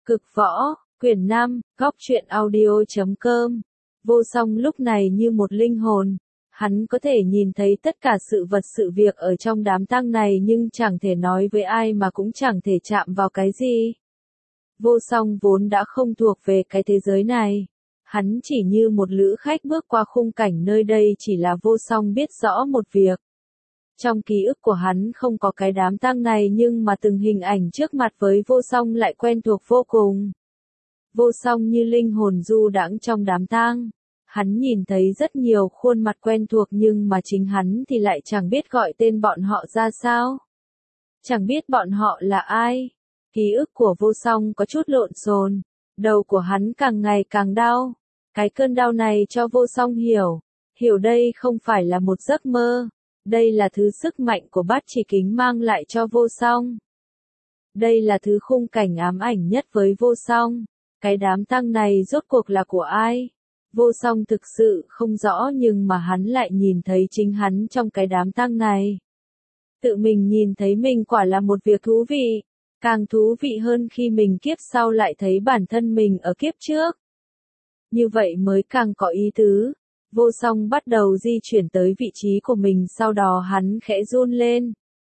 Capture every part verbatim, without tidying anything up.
Cực võ, quyển năm, góc truyện audio chấm com. Vô Song lúc này như một linh hồn, hắn có thể nhìn thấy tất cả sự vật sự việc ở trong đám tang này nhưng chẳng thể nói với ai mà cũng chẳng thể chạm vào cái gì. Vô Song vốn đã không thuộc về cái thế giới này. Hắn chỉ như một lữ khách bước qua khung cảnh nơi đây, chỉ là Vô Song biết rõ một việc. Trong ký ức của hắn không có cái đám tang này nhưng mà từng hình ảnh trước mặt với Vô Song lại quen thuộc vô cùng. Vô Song như linh hồn du đãng trong đám tang. Hắn nhìn thấy rất nhiều khuôn mặt quen thuộc nhưng mà chính hắn thì lại chẳng biết gọi tên bọn họ ra sao. Chẳng biết bọn họ là ai. Ký ức của Vô Song có chút lộn xộn, đầu của hắn càng ngày càng đau. Cái cơn đau này cho Vô Song hiểu, hiểu đây không phải là một giấc mơ. Đây là thứ sức mạnh của Bát Chỉ Kính mang lại cho Vô Song. Đây là thứ khung cảnh ám ảnh nhất với Vô Song. Cái đám tang này rốt cuộc là của ai? Vô Song thực sự không rõ nhưng mà hắn lại nhìn thấy chính hắn trong cái đám tang này. Tự mình nhìn thấy mình quả là một việc thú vị. Càng thú vị hơn khi mình kiếp sau lại thấy bản thân mình ở kiếp trước. Như vậy mới càng có ý tứ. Vô Song bắt đầu di chuyển tới vị trí của mình, sau đó hắn khẽ run lên.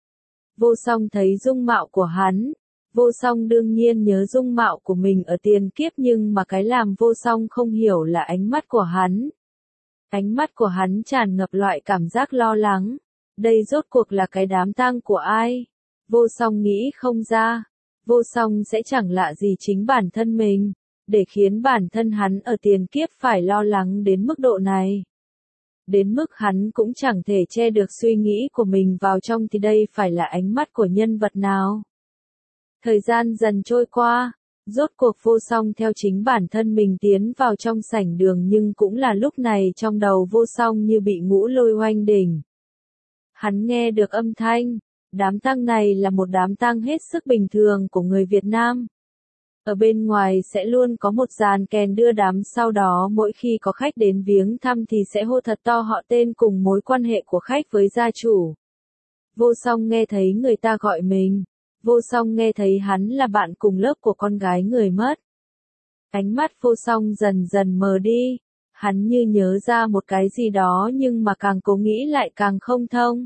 Vô Song thấy dung mạo của hắn. Vô Song đương nhiên nhớ dung mạo của mình ở tiền kiếp nhưng mà cái làm Vô Song không hiểu là ánh mắt của hắn. Ánh mắt của hắn tràn ngập loại cảm giác lo lắng. Đây rốt cuộc là cái đám tang của ai? Vô Song nghĩ không ra. Vô Song sẽ chẳng lạ gì chính bản thân mình. Để khiến bản thân hắn ở tiền kiếp phải lo lắng đến mức độ này. Đến mức hắn cũng chẳng thể che được suy nghĩ của mình vào trong thì đây phải là ánh mắt của nhân vật nào. Thời gian dần trôi qua, rốt cuộc Vô Song theo chính bản thân mình tiến vào trong sảnh đường nhưng cũng là lúc này trong đầu Vô Song như bị ngũ lôi oanh đỉnh. Hắn nghe được âm thanh, đám tang này là một đám tang hết sức bình thường của người Việt Nam. Ở bên ngoài sẽ luôn có một dàn kèn đưa đám, sau đó mỗi khi có khách đến viếng thăm thì sẽ hô thật to họ tên cùng mối quan hệ của khách với gia chủ. Vô Song nghe thấy người ta gọi mình. Vô Song nghe thấy hắn là bạn cùng lớp của con gái người mất. Ánh mắt Vô Song dần dần mờ đi. Hắn như nhớ ra một cái gì đó nhưng mà càng cố nghĩ lại càng không thông.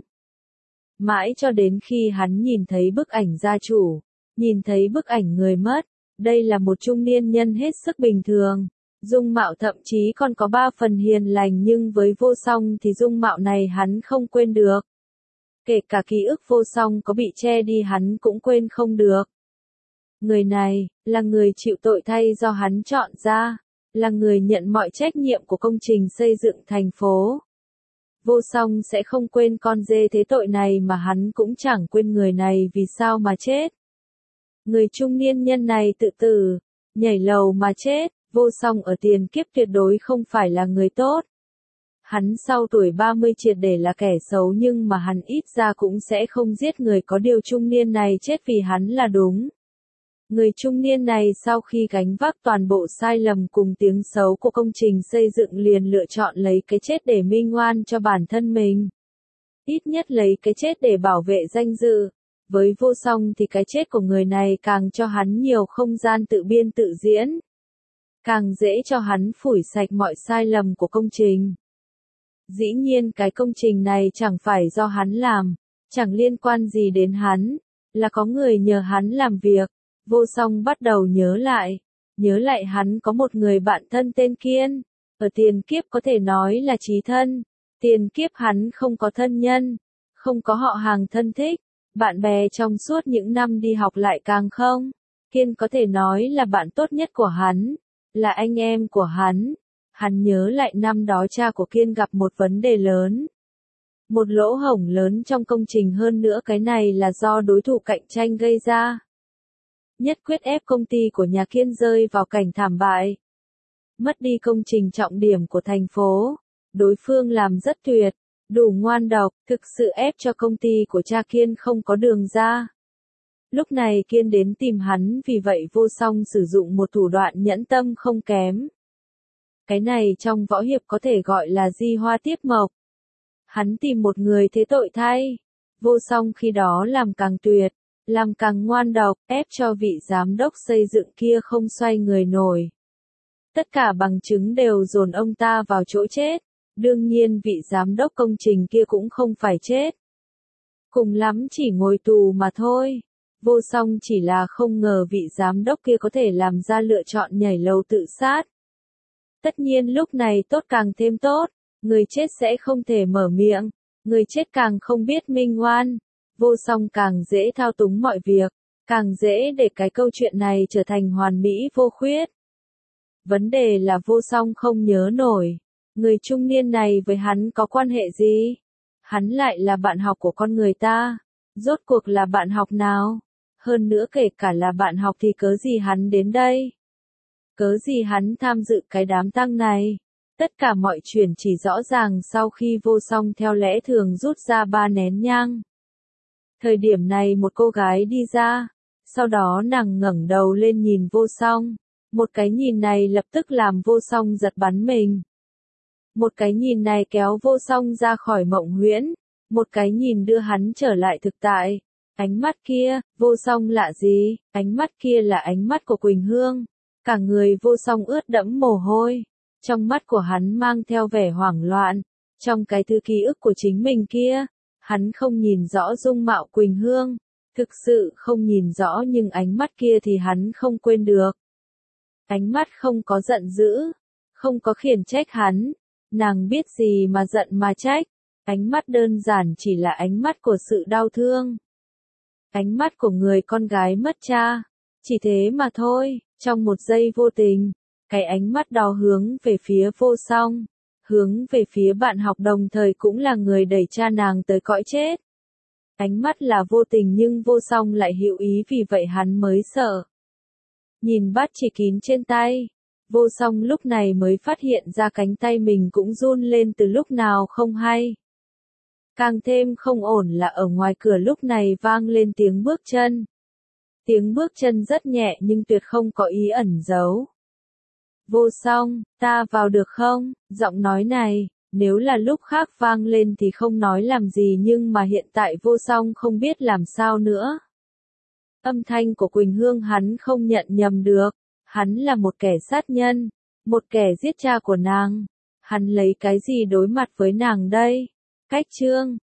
Mãi cho đến khi hắn nhìn thấy bức ảnh gia chủ, nhìn thấy bức ảnh người mất. Đây là một trung niên nhân hết sức bình thường. Dung mạo thậm chí còn có ba phần hiền lành nhưng với Vô Song thì dung mạo này hắn không quên được. Kể cả ký ức Vô Song có bị che đi hắn cũng quên không được. Người này, là người chịu tội thay do hắn chọn ra, là người nhận mọi trách nhiệm của công trình xây dựng thành phố. Vô Song sẽ không quên con dê thế tội này mà hắn cũng chẳng quên người này vì sao mà chết. Người trung niên nhân này tự tử, nhảy lầu mà chết. Vô Song ở tiền kiếp tuyệt đối không phải là người tốt. Hắn sau tuổi ba mươi triệt để là kẻ xấu nhưng mà hắn ít ra cũng sẽ không giết người, có điều trung niên này chết vì hắn là đúng. Người trung niên này sau khi gánh vác toàn bộ sai lầm cùng tiếng xấu của công trình xây dựng liền lựa chọn lấy cái chết để minh oan cho bản thân mình. Ít nhất lấy cái chết để bảo vệ danh dự. Với Vô Song thì cái chết của người này càng cho hắn nhiều không gian tự biên tự diễn. Càng dễ cho hắn phủi sạch mọi sai lầm của công trình. Dĩ nhiên cái công trình này chẳng phải do hắn làm, chẳng liên quan gì đến hắn, là có người nhờ hắn làm việc. Vô Song bắt đầu nhớ lại, nhớ lại hắn có một người bạn thân tên Kiên, ở tiền kiếp có thể nói là chí thân. Tiền kiếp hắn không có thân nhân, không có họ hàng thân thích, bạn bè trong suốt những năm đi học lại càng không. Kiên có thể nói là bạn tốt nhất của hắn, là anh em của hắn. Hắn nhớ lại năm đó cha của Kiên gặp một vấn đề lớn. Một lỗ hổng lớn trong công trình, hơn nữa cái này là do đối thủ cạnh tranh gây ra. Nhất quyết ép công ty của nhà Kiên rơi vào cảnh thảm bại. Mất đi công trình trọng điểm của thành phố. Đối phương làm rất tuyệt, đủ ngoan độc, thực sự ép cho công ty của cha Kiên không có đường ra. Lúc này Kiên đến tìm hắn, vì vậy Vô Song sử dụng một thủ đoạn nhẫn tâm không kém. Cái này trong võ hiệp có thể gọi là di hoa tiếp mộc. Hắn tìm một người thế tội thay. Vô Song khi đó làm càng tuyệt, làm càng ngoan độc, ép cho vị giám đốc xây dựng kia không xoay người nổi. Tất cả bằng chứng đều dồn ông ta vào chỗ chết, đương nhiên vị giám đốc công trình kia cũng không phải chết. Cùng lắm chỉ ngồi tù mà thôi. Vô song chỉ là không ngờ vị giám đốc kia có thể làm ra lựa chọn nhảy lầu tự sát. Tất nhiên lúc này tốt càng thêm tốt, người chết sẽ không thể mở miệng, người chết càng không biết minh oan, vô song càng dễ thao túng mọi việc, càng dễ để cái câu chuyện này trở thành hoàn mỹ vô khuyết. Vấn đề là vô song không nhớ nổi, người trung niên này với hắn có quan hệ gì? Hắn lại là bạn học của con người ta, rốt cuộc là bạn học nào? Hơn nữa kể cả là bạn học thì cớ gì hắn đến đây? Cớ gì hắn tham dự cái đám tang này? Tất cả mọi chuyện chỉ rõ ràng sau khi vô song theo lẽ thường rút ra ba nén nhang. Thời điểm này một cô gái đi ra, sau đó nàng ngẩng đầu lên nhìn vô song. Một cái nhìn này lập tức làm vô song giật bắn mình. Một cái nhìn này kéo vô song ra khỏi mộng huyễn, một cái nhìn đưa hắn trở lại thực tại. Ánh mắt kia, vô song lạ gì, ánh mắt kia là ánh mắt của Quỳnh Hương. Cả người vô song ướt đẫm mồ hôi, trong mắt của hắn mang theo vẻ hoảng loạn, trong cái thứ ký ức của chính mình kia, hắn không nhìn rõ dung mạo Quỳnh Hương, thực sự không nhìn rõ nhưng ánh mắt kia thì hắn không quên được. Ánh mắt không có giận dữ, không có khiển trách hắn, nàng biết gì mà giận mà trách, ánh mắt đơn giản chỉ là ánh mắt của sự đau thương. Ánh mắt của người con gái mất cha, chỉ thế mà thôi, trong một giây vô tình, cái ánh mắt đó hướng về phía vô song, hướng về phía bạn học đồng thời cũng là người đẩy cha nàng tới cõi chết. Ánh mắt là vô tình nhưng vô song lại hữu ý vì vậy hắn mới sợ. Nhìn bát chỉ kín trên tay, vô song lúc này mới phát hiện ra cánh tay mình cũng run lên từ lúc nào không hay. Càng thêm không ổn là ở ngoài cửa lúc này vang lên tiếng bước chân. Tiếng bước chân rất nhẹ nhưng tuyệt không có ý ẩn giấu. Vô song, ta vào được không? Giọng nói này, nếu là lúc khác vang lên thì không nói làm gì nhưng mà hiện tại vô song không biết làm sao nữa. Âm thanh của Quỳnh Hương hắn không nhận nhầm được, hắn là một kẻ sát nhân, một kẻ giết cha của nàng. Hắn lấy cái gì đối mặt với nàng đây? Cách chương